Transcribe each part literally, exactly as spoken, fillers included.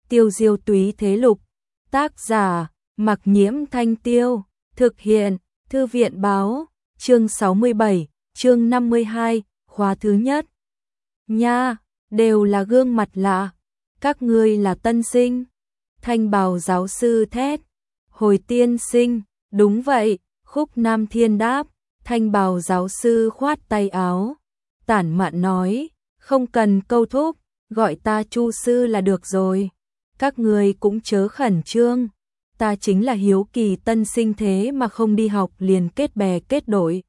Tiêu diêu túy thế lục. Tác giả, Mặc Nhiễm Thanh Tiêu. Thực hiện, Thư viện báo. Chương sáu mươi bảy, chương năm mươi hai, khóa thứ nhất. Nha, đều là gương mặt lạ. Các ngươi là tân sinh. Thanh bào giáo sư thét. Hồi tiên sinh, đúng vậy, Khúc Nam Thiên đáp. Thanh bào giáo sư khoát tay áo. Tản mạn nói, không cần câu thúc, gọi ta Chu sư là được rồi. Các ngươi cũng chớ khẩn trương. Ta chính là hiếu kỳ tân sinh thế mà không đi học liền kết bè kết đội.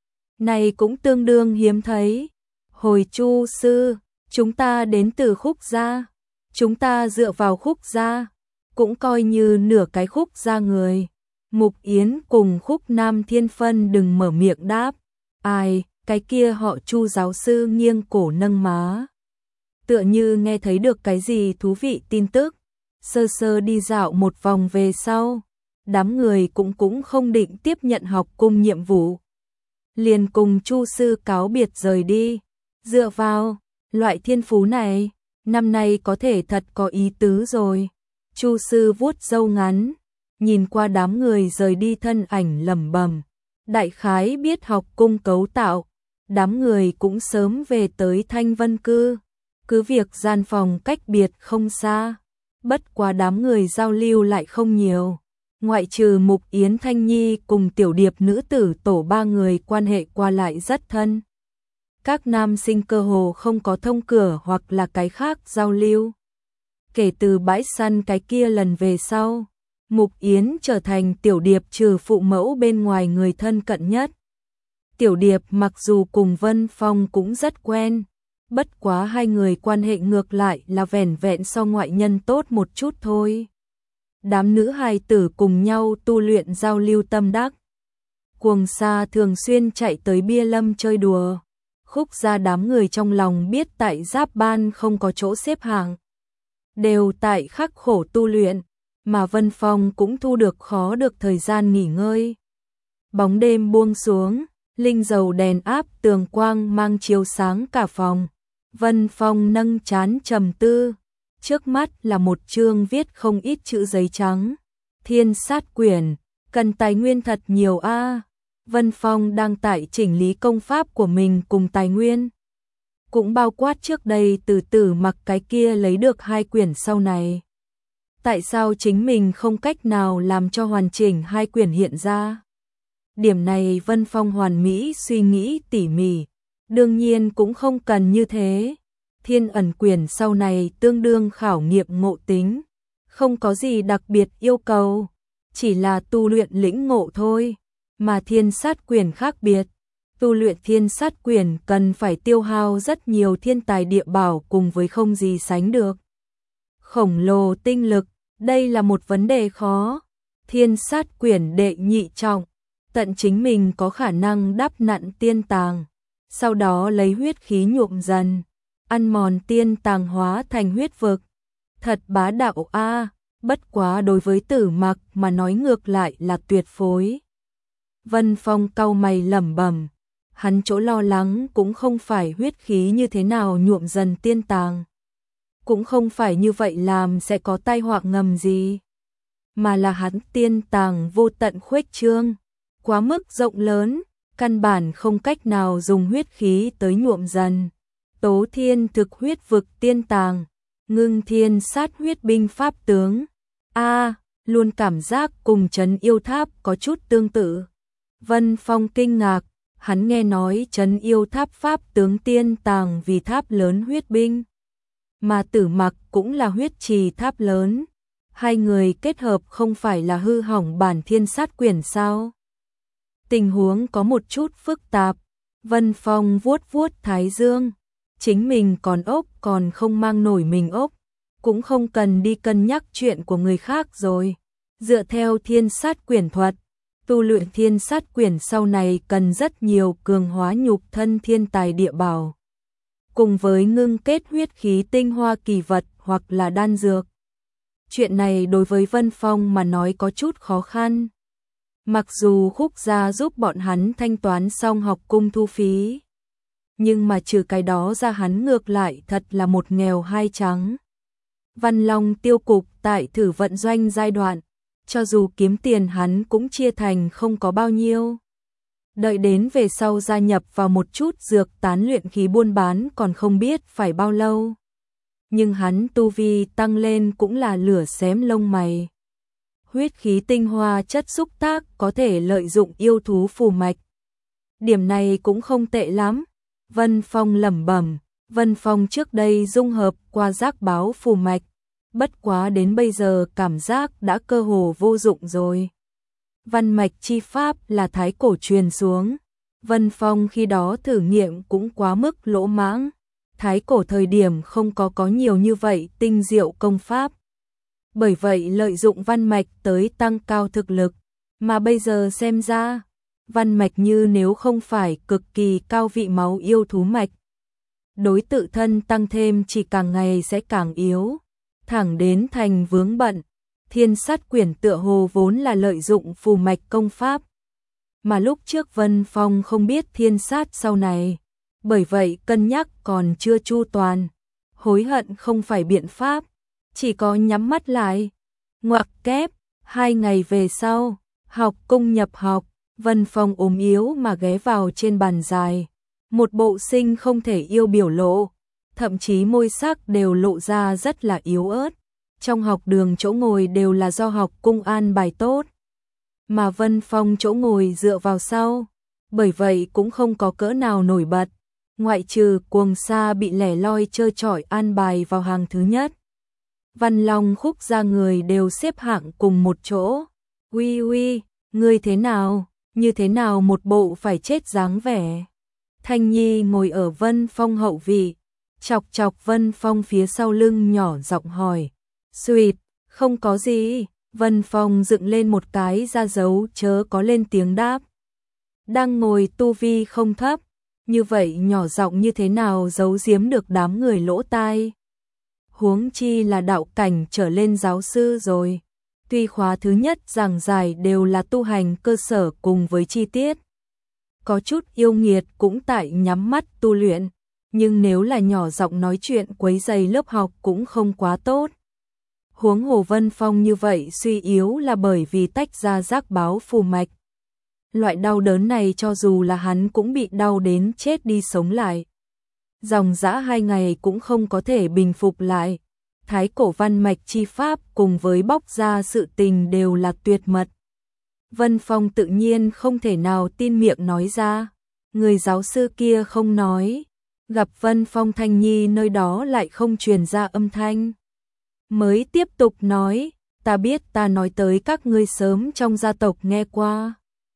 Này cũng tương đương hiếm thấy. Hồi Chu sư, chúng ta đến từ Khúc gia. Chúng ta dựa vào Khúc gia, cũng coi như nửa cái Khúc gia người. Mục Yến cùng Khúc Nam Thiên phân đừng mở miệng đáp. Ai, cái kia họ Chu giáo sư nghiêng cổ nâng má. Tựa như nghe thấy được cái gì thú vị tin tức. Sơ sơ đi dạo một vòng về sau, đám người cũng cũng không định tiếp nhận học cung nhiệm vụ. Liền cùng Chu sư cáo biệt rời đi. Dựa vào, loại thiên phú này, năm nay có thể thật có ý tứ rồi. Chu sư vuốt râu ngắn, nhìn qua đám người rời đi thân ảnh lẩm bẩm. Đại khái biết học cung cấu tạo, đám người cũng sớm về tới Thanh Vân Cư. Cứ việc gian phòng cách biệt không xa, bất quá đám người giao lưu lại không nhiều. Ngoại trừ Mục Yến Thanh Nhi cùng tiểu điệp nữ tử tổ ba người quan hệ qua lại rất thân. Các nam sinh cơ hồ không có thông cửa hoặc là cái khác giao lưu. Kể từ bãi săn cái kia lần về sau, Mục Yến trở thành tiểu điệp trừ phụ mẫu bên ngoài người thân cận nhất. Tiểu điệp mặc dù cùng Vân Phong cũng rất quen, bất quá hai người quan hệ ngược lại là vẻn vẹn so ngoại nhân tốt một chút thôi. Đám nữ hài tử cùng nhau tu luyện giao lưu tâm đắc. Cuồng Sa thường xuyên chạy tới bia lâm chơi đùa. Khúc gia đám người trong lòng biết tại Giáp Ban không có chỗ xếp hàng, đều tại khắc khổ tu luyện, mà Vân Phong cũng thu được khó được thời gian nghỉ ngơi. Bóng đêm buông xuống, linh dầu đèn áp tường quang mang chiếu sáng cả phòng. Vân Phong nâng trán trầm tư, trước mắt là một chương viết không ít chữ giấy trắng. Thiên sát quyển, cần tài nguyên thật nhiều a. À. Vân Phong đang tại chỉnh lý công pháp của mình cùng tài nguyên, cũng bao quát trước đây từ Tử Mặc cái kia lấy được hai quyển sau này. Tại sao chính mình không cách nào làm cho hoàn chỉnh hai quyển hiện ra? Điểm này Vân Phong hoàn mỹ suy nghĩ tỉ mỉ, đương nhiên cũng không cần như thế. Thiên ẩn quyển sau này tương đương khảo nghiệm ngộ tính, không có gì đặc biệt yêu cầu, chỉ là tu luyện lĩnh ngộ thôi. Mà thiên sát quyển khác biệt, tu luyện thiên sát quyển cần phải tiêu hao rất nhiều thiên tài địa bảo cùng với không gì sánh được khổng lồ tinh lực, đây là một vấn đề khó. Thiên sát quyển đệ nhị trọng, tận chính mình có khả năng đắp nặn tiên tàng, sau đó lấy huyết khí nhuộm dần, ăn mòn tiên tàng hóa thành huyết vực. Thật bá đạo a, à, bất quá đối với Tử Mặc mà nói ngược lại là tuyệt phối. Vân Phong cau mày lẩm bẩm, hắn chỗ lo lắng cũng không phải huyết khí như thế nào nhuộm dần tiên tàng, cũng không phải như vậy làm sẽ có tai họa ngầm gì, mà là hắn tiên tàng vô tận khuếch trương, quá mức rộng lớn, căn bản không cách nào dùng huyết khí tới nhuộm dần. Tố thiên thực huyết vực tiên tàng, ngưng thiên sát huyết binh pháp tướng. A, à, luôn cảm giác cùng Trấn Yêu Tháp có chút tương tự. Vân Phong kinh ngạc, hắn nghe nói Trấn Yêu Tháp pháp tướng tiên tàng vì tháp lớn huyết binh, mà Tử Mặc cũng là huyết trì tháp lớn. Hai người kết hợp không phải là hư hỏng bản thiên sát quyển sao? Tình huống có một chút phức tạp. Vân Phong vuốt vuốt thái dương, chính mình còn ốc còn không mang nổi mình ốc, cũng không cần đi cân nhắc chuyện của người khác rồi. Dựa theo thiên sát quyển thuật, tu luyện thiên sát quyển sau này cần rất nhiều cường hóa nhục thân thiên tài địa bảo, cùng với ngưng kết huyết khí tinh hoa kỳ vật hoặc là đan dược. Chuyện này đối với Vân Phong mà nói có chút khó khăn. Mặc dù Khúc gia giúp bọn hắn thanh toán xong học cung thu phí, nhưng mà trừ cái đó ra hắn ngược lại thật là một nghèo hai trắng. Văn Long tiêu cục tại thử vận doanh giai đoạn, cho dù kiếm tiền hắn cũng chia thành không có bao nhiêu. Đợi đến về sau gia nhập vào một chút dược tán luyện khí buôn bán còn không biết phải bao lâu. Nhưng hắn tu vi tăng lên cũng là lửa xém lông mày. Huyết khí tinh hoa chất xúc tác có thể lợi dụng yêu thú phù mạch. Điểm này cũng không tệ lắm. Vân Phong lẩm bẩm, Vân Phong trước đây dung hợp qua giác báo phù mạch, bất quá đến bây giờ cảm giác đã cơ hồ vô dụng rồi. Văn mạch chi pháp là thái cổ truyền xuống, Vân Phong khi đó thử nghiệm cũng quá mức lỗ mãng. Thái cổ thời điểm không có có nhiều như vậy tinh diệu công pháp. Bởi vậy lợi dụng văn mạch tới tăng cao thực lực, mà bây giờ xem ra, văn mạch như nếu không phải cực kỳ cao vị máu yêu thú mạch. Đối tự thân tăng thêm chỉ càng ngày sẽ càng yếu, thẳng đến thành vướng bận. Thiên sát quyển tựa hồ vốn là lợi dụng phù mạch công pháp, mà lúc trước Vân Phong không biết thiên sát sau này, bởi vậy cân nhắc còn chưa chu toàn, hối hận không phải biện pháp, chỉ có nhắm mắt lại. Ngoặc kép, hai ngày về sau, học cung nhập học, Vân Phong ốm yếu mà ghé vào trên bàn dài, một bộ sinh không thể yêu biểu lộ, thậm chí môi sắc đều lộ ra rất là yếu ớt. Trong học đường chỗ ngồi đều là do học cung an bài tốt, mà Vân Phong chỗ ngồi dựa vào sau, bởi vậy cũng không có cỡ nào nổi bật, ngoại trừ Cuồng Sa bị lẻ loi trơ trọi an bài vào hàng thứ nhất. Văn Long Khúc ra người đều xếp hạng cùng một chỗ. Uy uy, ngươi thế nào, như thế nào một bộ phải chết dáng vẻ. Thanh Nhi ngồi ở Vân Phong hậu vị, chọc chọc Vân Phong phía sau lưng nhỏ giọng hỏi. Xuyệt, không có gì, Vân Phong dựng lên một cái ra dấu chớ có lên tiếng đáp. Đang ngồi tu vi không thấp, như vậy nhỏ giọng như thế nào giấu giếm được đám người lỗ tai. Huống chi là đạo cảnh trở lên giáo sư rồi. Tuy khóa thứ nhất giảng giải đều là tu hành cơ sở cùng với chi tiết. Có chút yêu nghiệt cũng tại nhắm mắt tu luyện, nhưng nếu là nhỏ giọng nói chuyện quấy rầy lớp học cũng không quá tốt. Huống hồ Vân Phong như vậy suy yếu là bởi vì tách ra giác báo phù mạch. Loại đau đớn này cho dù là hắn cũng bị đau đến chết đi sống lại. Dòng dã hai ngày cũng không có thể bình phục lại. Thái cổ văn mạch chi pháp cùng với bóc ra sự tình đều là tuyệt mật. Vân Phong tự nhiên không thể nào tin miệng nói ra. Người giáo sư kia không nói. Gặp Vân Phong Thanh Nhi nơi đó lại không truyền ra âm thanh. Mới tiếp tục nói, ta biết ta nói tới các ngươi sớm trong gia tộc nghe qua.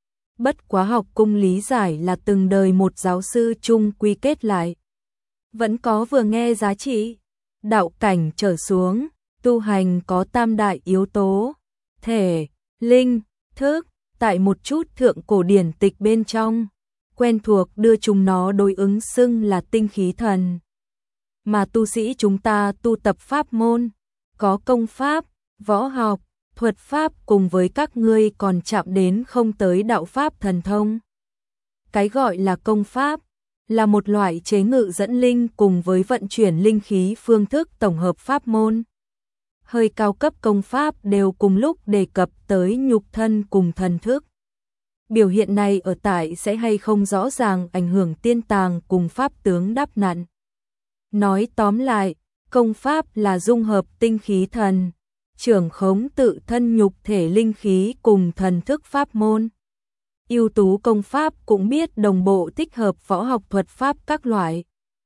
Bất quá học cung lý giải là từng đời một giáo sư chung quy kết lại. Vẫn có vừa nghe giá trị. Đạo cảnh trở xuống, tu hành có tam đại yếu tố. Thể, linh, thức, tại một chút thượng cổ điển tịch bên trong. Quen thuộc đưa chúng nó đối ứng xưng là tinh khí thần. Mà tu sĩ chúng ta tu tập pháp môn, có công pháp, võ học, thuật pháp cùng với các ngươi còn chạm đến không tới đạo pháp thần thông. Cái gọi là công pháp, là một loại chế ngự dẫn linh cùng với vận chuyển linh khí phương thức tổng hợp pháp môn. Hơi cao cấp công pháp đều cùng lúc đề cập tới nhục thân cùng thần thức. Biểu hiện này ở tại sẽ hay không rõ ràng ảnh hưởng tiên tàng cùng pháp tướng đắp nặn. Nói tóm lại, công pháp là dung hợp tinh khí thần, trưởng khống tự thân nhục thể linh khí cùng thần thức pháp môn. Ưu tú công pháp cũng biết đồng bộ tích hợp võ học thuật pháp các loại.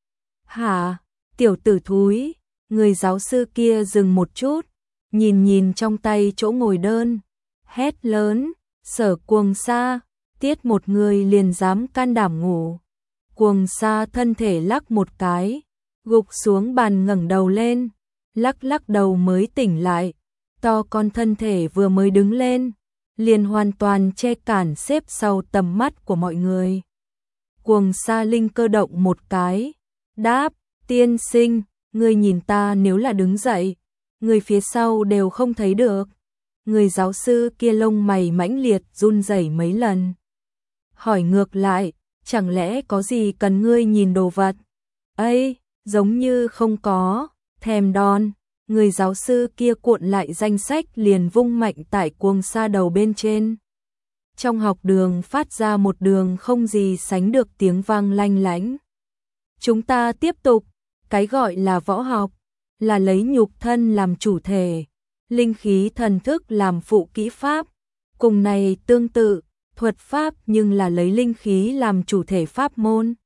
Hả, tiểu tử thúi, người giáo sư kia dừng một chút, nhìn nhìn trong tay chỗ ngồi đơn, hét lớn, Sở Cuồng Sa, tiết một người liền dám can đảm ngủ. Cuồng Sa thân thể lắc một cái, gục xuống bàn ngẩng đầu lên, lắc lắc đầu mới tỉnh lại, to con thân thể vừa mới đứng lên, liền hoàn toàn che cản xếp sau tầm mắt của mọi người. Cuồng Sa linh cơ động một cái, đáp, tiên sinh, ngươi nhìn ta nếu là đứng dậy, người phía sau đều không thấy được. Người giáo sư kia lông mày mãnh liệt run rẩy mấy lần. Hỏi ngược lại, chẳng lẽ có gì cần ngươi nhìn đồ vật? Ây, giống như không có, thèm đòn. Người giáo sư kia cuộn lại danh sách liền vung mạnh tại cuồng sa đầu bên trên. Trong học đường phát ra một đường không gì sánh được tiếng vang lanh lánh. Chúng ta tiếp tục, cái gọi là võ học, là lấy nhục thân làm chủ thể, linh khí thần thức làm phụ kỹ pháp, cùng này tương tự, thuật pháp nhưng là lấy linh khí làm chủ thể pháp môn.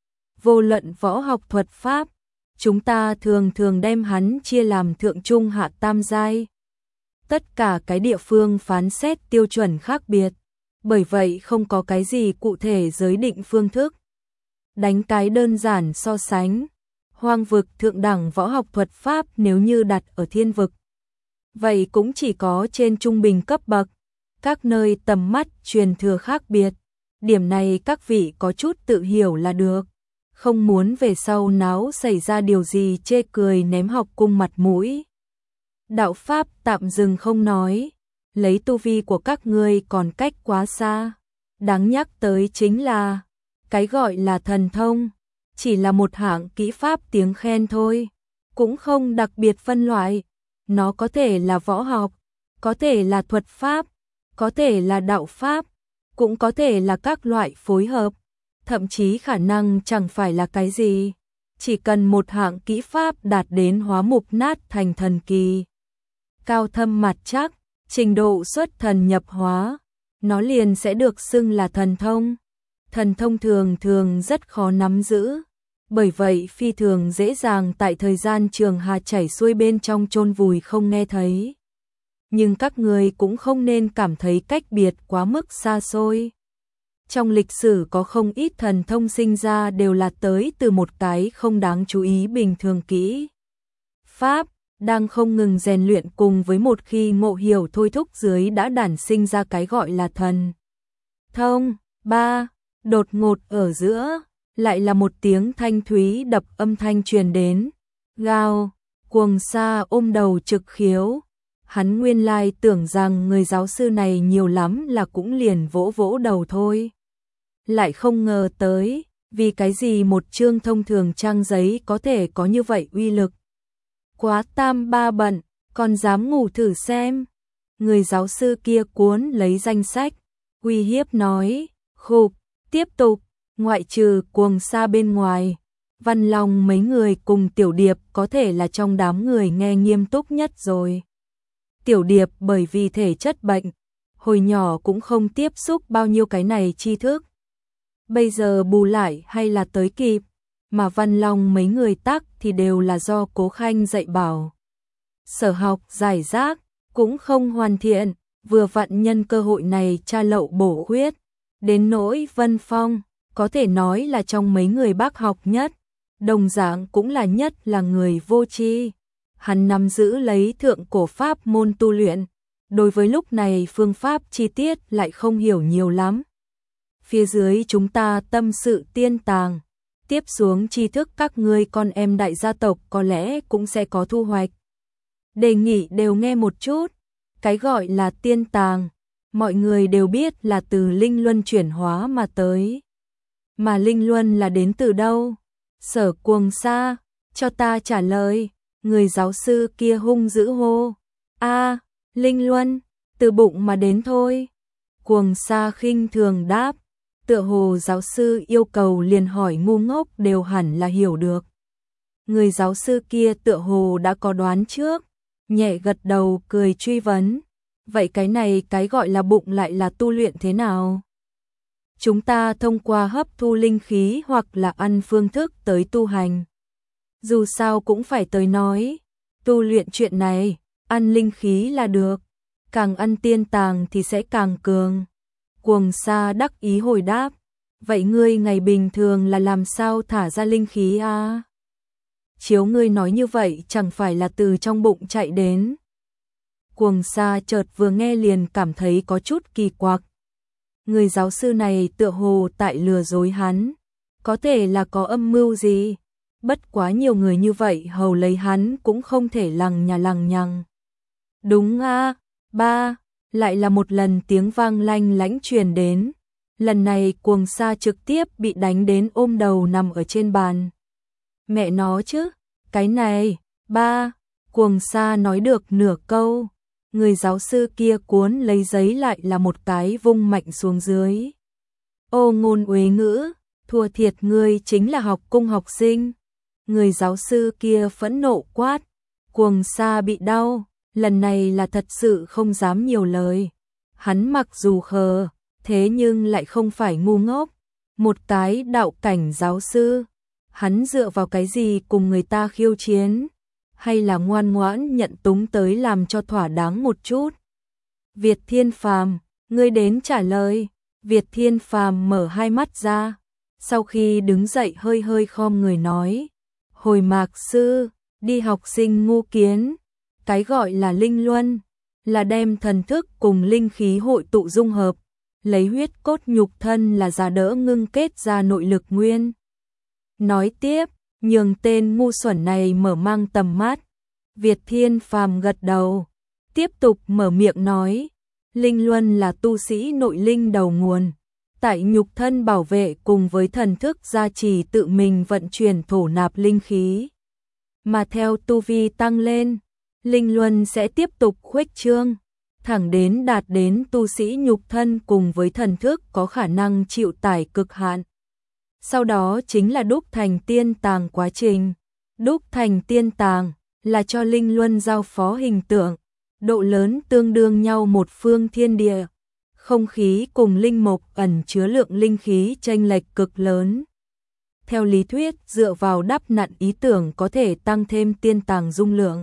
Vô luận võ học thuật pháp, chúng ta thường thường đem hắn chia làm thượng trung hạ tam giai. Tất cả cái địa phương phán xét tiêu chuẩn khác biệt, bởi vậy không có cái gì cụ thể giới định phương thức. Đánh cái đơn giản so sánh, hoang vực thượng đẳng võ học thuật pháp nếu như đặt ở thiên vực, vậy cũng chỉ có trên trung bình cấp bậc, các nơi tầm mắt truyền thừa khác biệt. Điểm này các vị có chút tự hiểu là được, không muốn về sau náo xảy ra điều gì chê cười ném học cung mặt mũi. Đạo pháp tạm dừng không nói, lấy tu vi của các ngươi còn cách quá xa. Đáng nhắc tới chính là, cái gọi là thần thông, chỉ là một hạng kỹ pháp tiếng khen thôi, cũng không đặc biệt phân loại. Nó có thể là võ học, có thể là thuật pháp, có thể là đạo pháp, cũng có thể là các loại phối hợp, thậm chí khả năng chẳng phải là cái gì. Chỉ cần một hạng kỹ pháp đạt đến hóa mục nát thành thần kỳ, cao thâm mặt chắc, trình độ xuất thần nhập hóa, nó liền sẽ được xưng là thần thông. Thần thông thường thường rất khó nắm giữ, bởi vậy phi thường dễ dàng tại thời gian trường hà chảy xuôi bên trong chôn vùi không nghe thấy. Nhưng các người cũng không nên cảm thấy cách biệt quá mức xa xôi. Trong lịch sử có không ít thần thông sinh ra đều là tới từ một cái không đáng chú ý bình thường kỹ pháp, đang không ngừng rèn luyện cùng với một khi ngộ hiểu thôi thúc dưới đã đản sinh ra cái gọi là thần thông. Ba, đột ngột ở giữa, lại là một tiếng thanh thúy đập âm thanh truyền đến. Gào, cuồng sa ôm đầu trực khiếu. Hắn nguyên lai tưởng rằng người giáo sư này nhiều lắm là cũng liền vỗ vỗ đầu thôi. Lại không ngờ tới, vì cái gì một chương thông thường trang giấy có thể có như vậy uy lực. Quá tam ba bận, còn dám ngủ thử xem. Người giáo sư kia cuốn lấy danh sách, uy hiếp nói, khục, tiếp tục, ngoại trừ cuồng sa bên ngoài. Văn Long mấy người cùng Tiểu Điệp có thể là trong đám người nghe nghiêm túc nhất rồi. Tiểu Điệp bởi vì thể chất bệnh, hồi nhỏ cũng không tiếp xúc bao nhiêu cái này tri thức. Bây giờ bù lại hay là tới kịp, mà Văn Long mấy người tắc thì đều là do Cố Khanh dạy bảo. Sở học giải rác, cũng không hoàn thiện, vừa vặn nhân cơ hội này tra lậu bổ khuyết. Đến nỗi Vân Phong, có thể nói là trong mấy người bác học nhất, đồng dạng cũng là nhất là người vô tri. Hắn nắm giữ lấy thượng cổ pháp môn tu luyện, đối với lúc này phương pháp chi tiết lại không hiểu nhiều lắm. Phía dưới chúng ta tâm sự tiên tàng, tiếp xuống tri thức các ngươi con em đại gia tộc có lẽ cũng sẽ có thu hoạch. Đề nghị đều nghe một chút, cái gọi là tiên tàng, mọi người đều biết là từ linh luân chuyển hóa mà tới. Mà linh luân là đến từ đâu? Sở Cuồng Sa, cho ta trả lời. Người giáo sư kia hung dữ hô. A, linh luân, từ bụng mà đến thôi. Cuồng Sa khinh thường đáp, tựa hồ giáo sư yêu cầu liền hỏi ngu ngốc đều hẳn là hiểu được. Người giáo sư kia tựa hồ đã có đoán trước, nhẹ gật đầu cười truy vấn. Vậy cái này cái gọi là bụng lại là tu luyện thế nào? Chúng ta thông qua hấp thu linh khí hoặc là ăn phương thức tới tu hành. Dù sao cũng phải tới nói, tu luyện chuyện này, ăn linh khí là được, càng ăn tiên tàng thì sẽ càng cường. Cuồng Sa đắc ý hồi đáp, vậy ngươi ngày bình thường là làm sao thả ra linh khí à? Chiếu ngươi nói như vậy chẳng phải là từ trong bụng chạy đến. Cuồng Sa chợt vừa nghe liền cảm thấy có chút kỳ quặc. Người giáo sư này tựa hồ tại lừa dối hắn, có thể là có âm mưu gì? Bất quá nhiều người như vậy hầu lấy hắn cũng không thể lằng nhà lằng nhằng. Đúng a, ba, lại là một lần tiếng vang lanh lánh truyền đến. Lần này Cuồng Sa trực tiếp bị đánh đến ôm đầu nằm ở trên bàn. Mẹ nó chứ, cái này, ba, Cuồng Sa nói được nửa câu, người giáo sư kia cuốn lấy giấy lại là một cái vung mạnh xuống dưới. Ô ngôn uế ngữ, thua thiệt ngươi chính là học cung học sinh. Người giáo sư kia phẫn nộ quát, Cuồng Sa bị đau, lần này là thật sự không dám nhiều lời. Hắn mặc dù khờ, thế nhưng lại không phải ngu ngốc, một cái đạo cảnh giáo sư. Hắn dựa vào cái gì cùng người ta khiêu chiến, hay là ngoan ngoãn nhận túng tới làm cho thỏa đáng một chút. Việt Thiên Phàm, ngươi đến trả lời. Việt Thiên Phàm mở hai mắt ra, sau khi đứng dậy hơi hơi khom người nói, hồi Mạc sư, đi học sinh ngu kiến, cái gọi là linh luân, là đem thần thức cùng linh khí hội tụ dung hợp, lấy huyết cốt nhục thân là giá đỡ ngưng kết ra nội lực nguyên. Nói tiếp, nhường tên ngu xuẩn này mở mang tầm mắt. Việt Thiên Phàm gật đầu, tiếp tục mở miệng nói, linh luân là tu sĩ nội linh đầu nguồn, tại nhục thân bảo vệ cùng với thần thức gia trì tự mình vận chuyển thổ nạp linh khí. Mà theo tu vi tăng lên, linh luân sẽ tiếp tục khuếch trương, thẳng đến đạt đến tu sĩ nhục thân cùng với thần thức có khả năng chịu tải cực hạn. Sau đó chính là đúc thành tiên tàng quá trình. Đúc thành tiên tàng là cho linh luân giao phó hình tượng, độ lớn tương đương nhau một phương thiên địa. Không khí cùng linh mộc ẩn chứa lượng linh khí chênh lệch cực lớn. Theo lý thuyết, dựa vào đắp nặn ý tưởng có thể tăng thêm tiên tàng dung lượng.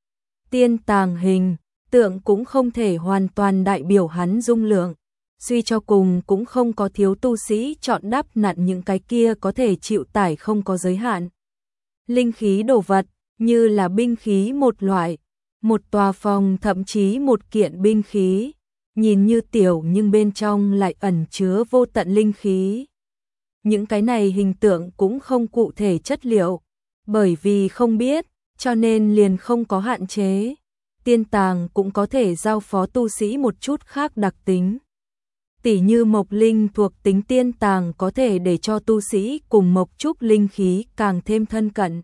Tiên tàng hình tượng cũng không thể hoàn toàn đại biểu hắn dung lượng. Suy cho cùng cũng không có thiếu tu sĩ chọn đắp nặn những cái kia có thể chịu tải không có giới hạn. Linh khí đồ vật, như là binh khí một loại, một tòa phòng thậm chí một kiện binh khí, nhìn như tiểu nhưng bên trong lại ẩn chứa vô tận linh khí. Những cái này hình tượng cũng không cụ thể chất liệu, bởi vì không biết, cho nên liền không có hạn chế. Tiên tàng cũng có thể giao phó tu sĩ một chút khác đặc tính. Tỉ như mộc linh thuộc tính tiên tàng có thể để cho tu sĩ cùng mộc trúc linh khí càng thêm thân cận.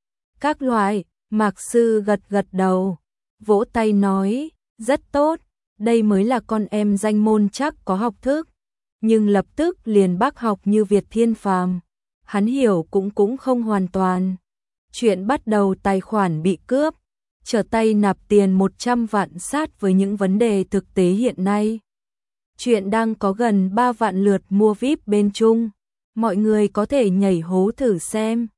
Các loại, Mạc sư gật gật đầu, vỗ tay nói, rất tốt, đây mới là con em danh môn chắc có học thức. Nhưng lập tức liền bác học như Việt Thiên Phàm, hắn hiểu cũng cũng không hoàn toàn. Chuyện bắt đầu tài khoản bị cướp, trở tay nạp tiền một trăm vạn sát với những vấn đề thực tế hiện nay. Chuyện đang có gần ba vạn lượt mua vi ai pi bên Trung, mọi người có thể nhảy hố thử xem.